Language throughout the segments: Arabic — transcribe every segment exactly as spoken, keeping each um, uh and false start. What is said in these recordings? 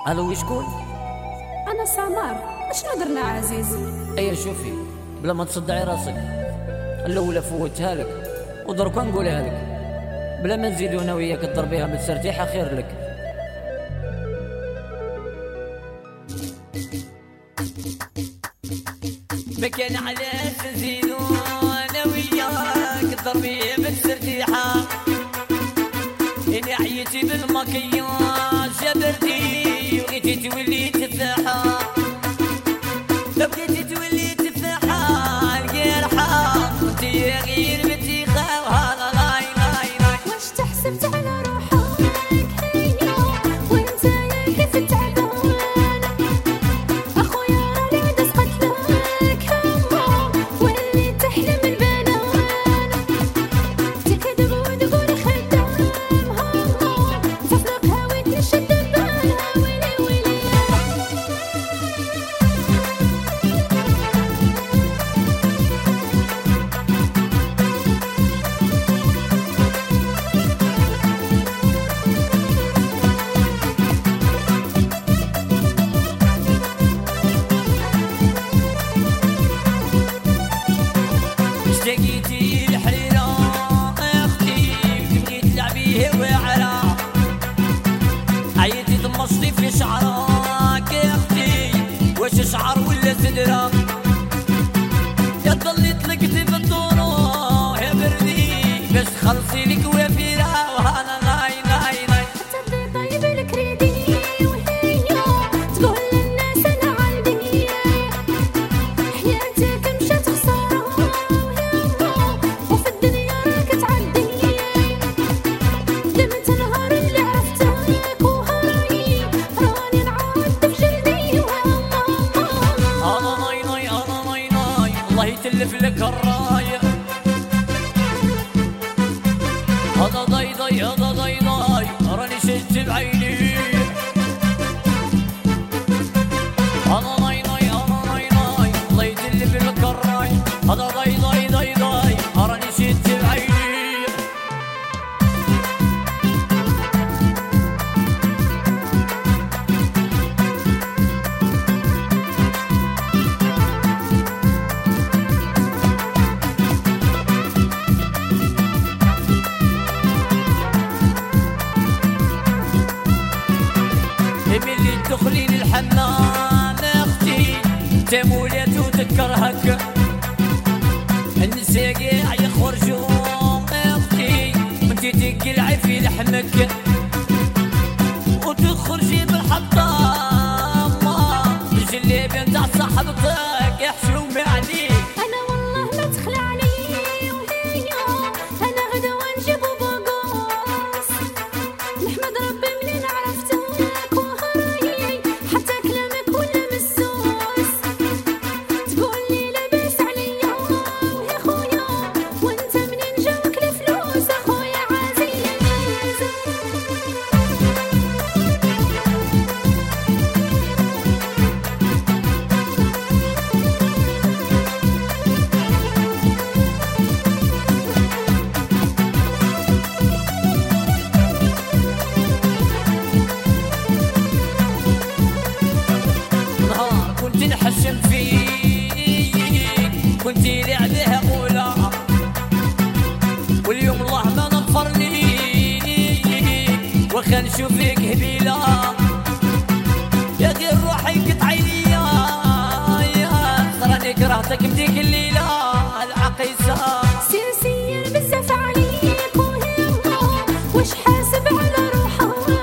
الو شكون؟ انا سمر. اشنو درنا عزيزي؟ ايا شوفي بلا ما تصدعي راسك، الاولى فوتها لك ودركا نقولها لك بلا ما نزيدو انا وياك تضربيها متسرتيحه خير لك. ما كان علاش نزيدو انا وياك تضربيها متسرتيحه، اني عييتي بالمكياج جبرتي وبغيتي تولي تفاحه، لو بغيتي تولي تفاحه القرحه انتي غير بتيخه وهلا لاي لاي لاي. واش تحسبت على روحك هيا وانت يا كيف تعبان؟ اخويا راني دسقت لك هما واللي تحلم البنان، تكذب وتقول خدام هما صفلك هاويت نشد ببالها ويلي ويلي. اشتقيتي الحيرة اختي تبغي تلعبيه وعرا، عيتي طمشتي في شعرك اختي واش شعر ولا سدرة، يا ضلي طلقتي بالدورو يا بردي باش تخلصي لك وفيرة وهلا لاي لاي لاي. تدي طيب الكريدي وهي تقول للناس انا عندي حياتك مشات خسارة ويما وفي الدنيا راك تعدي، دمت نهار اللي عرفتك وهاي راني نعاد في جلدي وهما انا ناي ناي انا ناي ناي الله يتلف لك الرايه، هذا ضي ضي هذا ضي ضي راني شفت بعيني، انا ناي ناي انا ناي ناي الله يتلف لك الرايه، هذا ضي ضي ضي ضي راني شفت بعيني. ملي تدخلي للحمام اختي تمولات وتكرهك، النساء قاع يخرجوا اختي وانتي تقلعي في لحمك وتخرجي بالحطام بالجلابيه نتاع صاحبتك يحشومي عليك. انا والله ما تخلعني وهي انا غدوه نجيب بوغوس، نحمد ربي منين عرفتك وهاي حتى كلامك ولا مسوس، تقول لي لاباس عليا ويا خويا وانت منين جاوك الفلوس اخويا عزيز. نهار كنت نحشم فيك كنتي لعبها أولى، واليوم الله ما نغفر ليك وخا نشوفك هبيلة، يا غير روحي قطعي ليا يا راني كرهتك بديك الليلة العقيسة. سياسيا بزاف عليك وهما واش حاسب على روحك،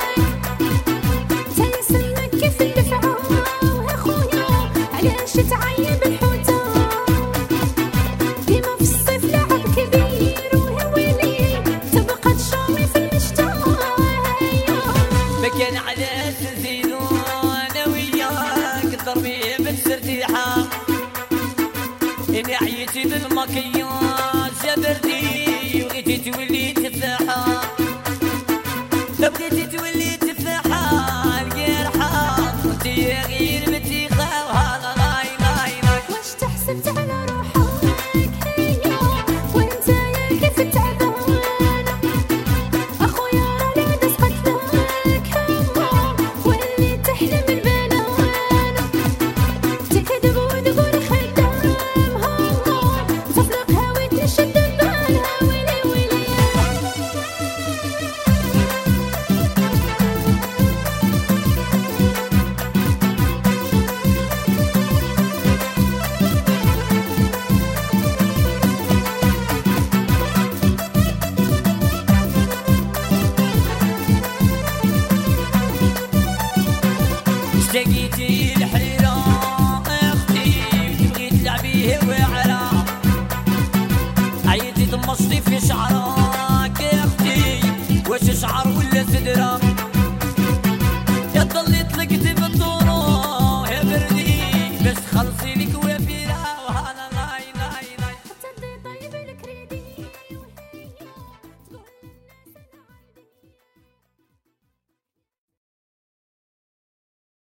تيسلك كيف الدفعة ويا خويا علاش تعيب الحوتة، ديما في الصيف لعب كبير ويا ويلي تبقى تشامي في المشتى هيا. ما كان علاش نزيدو انا وياك تضربيه بالسرتيحه، اني عييتي بالمكياج جبرتي وبغيتي تولي تفاحه، لو بغيتي تولي تفاحه القرحه انتي غير بتيخه وهلا لاي لاي لاي. واش تحسبت على روحك هيا وانت يا كيف تعبان؟ اخويا راني دسقت لك هما واللي تحلم تمشطي في شعرها